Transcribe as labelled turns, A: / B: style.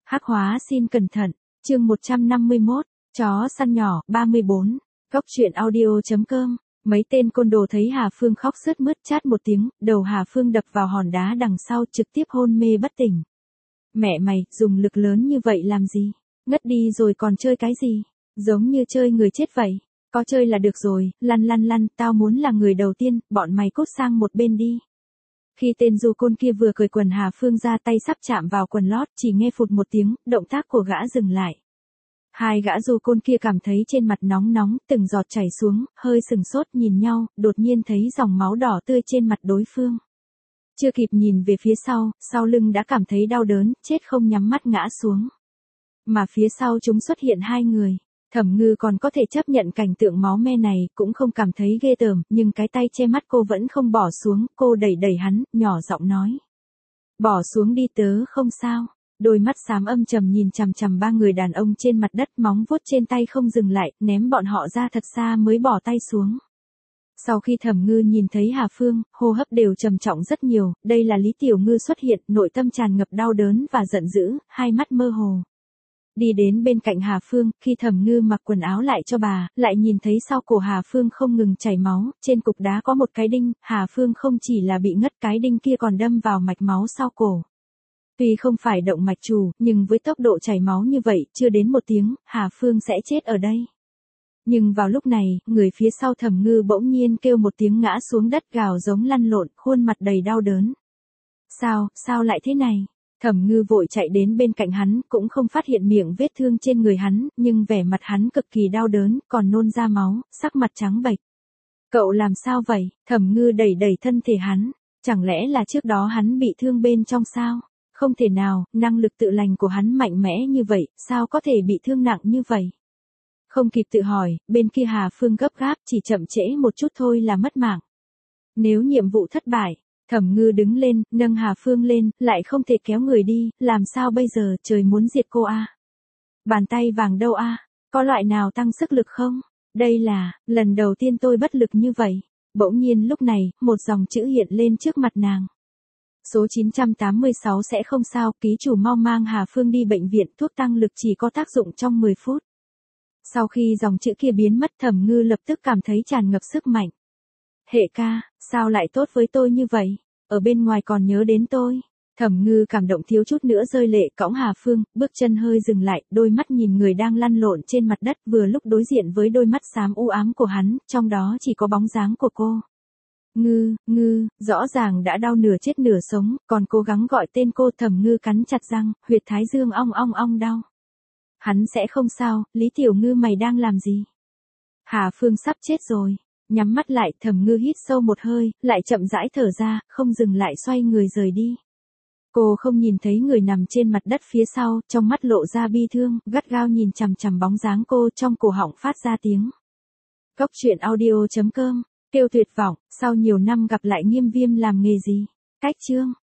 A: Hắc hóa xin cẩn thận, chương 151, chó săn nhỏ, 34. Góc truyện audio.com. Mấy tên côn đồ thấy Hà Phương khóc sướt mướt, chát một tiếng, đầu Hà Phương đập vào hòn đá đằng sau, trực tiếp hôn mê bất tỉnh. Mẹ mày, dùng lực lớn như vậy làm gì? Ngất đi rồi còn chơi cái gì? Giống như chơi người chết vậy. Có chơi là được rồi, lăn lăn lăn, tao muốn là người đầu tiên, bọn mày cút sang một bên đi. Khi tên du côn kia vừa cởi quần Hà Phương ra, tay sắp chạm vào quần lót, chỉ nghe phụt một tiếng, động tác của gã dừng lại. Hai gã du côn kia cảm thấy trên mặt nóng nóng, từng giọt chảy xuống, hơi sừng sốt nhìn nhau, đột nhiên thấy dòng máu đỏ tươi trên mặt đối phương. Chưa kịp nhìn về phía sau lưng đã cảm thấy đau đớn, chết không nhắm mắt ngã xuống. Mà phía sau chúng xuất hiện hai người. Thẩm Ngư còn có thể chấp nhận cảnh tượng máu me này, cũng không cảm thấy ghê tởm, nhưng cái tay che mắt cô vẫn không bỏ xuống, cô đẩy hắn, nhỏ giọng nói. Bỏ xuống đi, tớ không sao. Đôi mắt xám âm trầm nhìn chằm chằm ba người đàn ông trên mặt đất, móng vuốt trên tay không dừng lại, ném bọn họ ra thật xa mới bỏ tay xuống. Sau khi Thẩm Ngư nhìn thấy Hà Phương, hô hấp đều trầm trọng rất nhiều, đây là Lý Tiểu Ngư xuất hiện, nội tâm tràn ngập đau đớn và giận dữ, hai mắt mơ hồ. Đi đến bên cạnh Hà Phương, khi Thẩm Ngư mặc quần áo lại cho bà, lại nhìn thấy sau cổ Hà Phương không ngừng chảy máu, trên cục đá có một cái đinh, Hà Phương không chỉ là bị ngất, cái đinh kia còn đâm vào mạch máu sau cổ. Tuy không phải động mạch chủ, nhưng với tốc độ chảy máu như vậy, chưa đến một tiếng, Hà Phương sẽ chết ở đây. Nhưng vào lúc này, người phía sau Thẩm Ngư bỗng nhiên kêu một tiếng ngã xuống đất, gào giống lăn lộn, khuôn mặt đầy đau đớn. Sao lại thế này? Thẩm Ngư vội chạy đến bên cạnh hắn, cũng không phát hiện miệng vết thương trên người hắn, nhưng vẻ mặt hắn cực kỳ đau đớn, còn nôn ra máu, sắc mặt trắng bệch. Cậu làm sao vậy? Thẩm Ngư đẩy thân thể hắn, chẳng lẽ là trước đó hắn bị thương bên trong sao? Không thể nào, năng lực tự lành của hắn mạnh mẽ như vậy, sao có thể bị thương nặng như vậy? Không kịp tự hỏi, bên kia Hà Phương gấp gáp, chỉ chậm trễ một chút thôi là mất mạng. Nếu nhiệm vụ thất bại, Thẩm Ngư đứng lên, nâng Hà Phương lên, lại không thể kéo người đi, làm sao bây giờ, trời muốn diệt cô à? Bàn tay vàng đâu à? Có loại nào tăng sức lực không? Đây là, lần đầu tiên tôi bất lực như vậy. Bỗng nhiên lúc này, một dòng chữ hiện lên trước mặt nàng. Số 986 sẽ không sao, ký chủ mau mang Hà Phương đi bệnh viện, thuốc tăng lực chỉ có tác dụng trong 10 phút. Sau khi dòng chữ kia biến mất, Thẩm Ngư lập tức cảm thấy tràn ngập sức mạnh. Hệ ca, sao lại tốt với tôi như vậy? Ở bên ngoài còn nhớ đến tôi. Thẩm Ngư cảm động thiếu chút nữa rơi lệ, cõng Hà Phương, bước chân hơi dừng lại, đôi mắt nhìn người đang lăn lộn trên mặt đất, vừa lúc đối diện với đôi mắt xám u ám của hắn, trong đó chỉ có bóng dáng của cô. Ngư, rõ ràng đã đau nửa chết nửa sống, còn cố gắng gọi tên cô. Thẩm Ngư cắn chặt răng, huyệt thái dương ong đau. Hắn sẽ không sao, Lý Tiểu Ngư mày đang làm gì? Hà Phương sắp chết rồi. Nhắm mắt lại, Thẩm Ngư hít sâu một hơi, lại chậm rãi thở ra, không dừng lại xoay người rời đi. Cô không nhìn thấy người nằm trên mặt đất phía sau, trong mắt lộ ra bi thương, gắt gao nhìn chằm chằm bóng dáng cô, trong cổ họng phát ra tiếng. Góc truyện audio.com. Kêu tuyệt vọng, sau nhiều năm gặp lại Nghiêm Viêm làm nghề gì? Cách chương.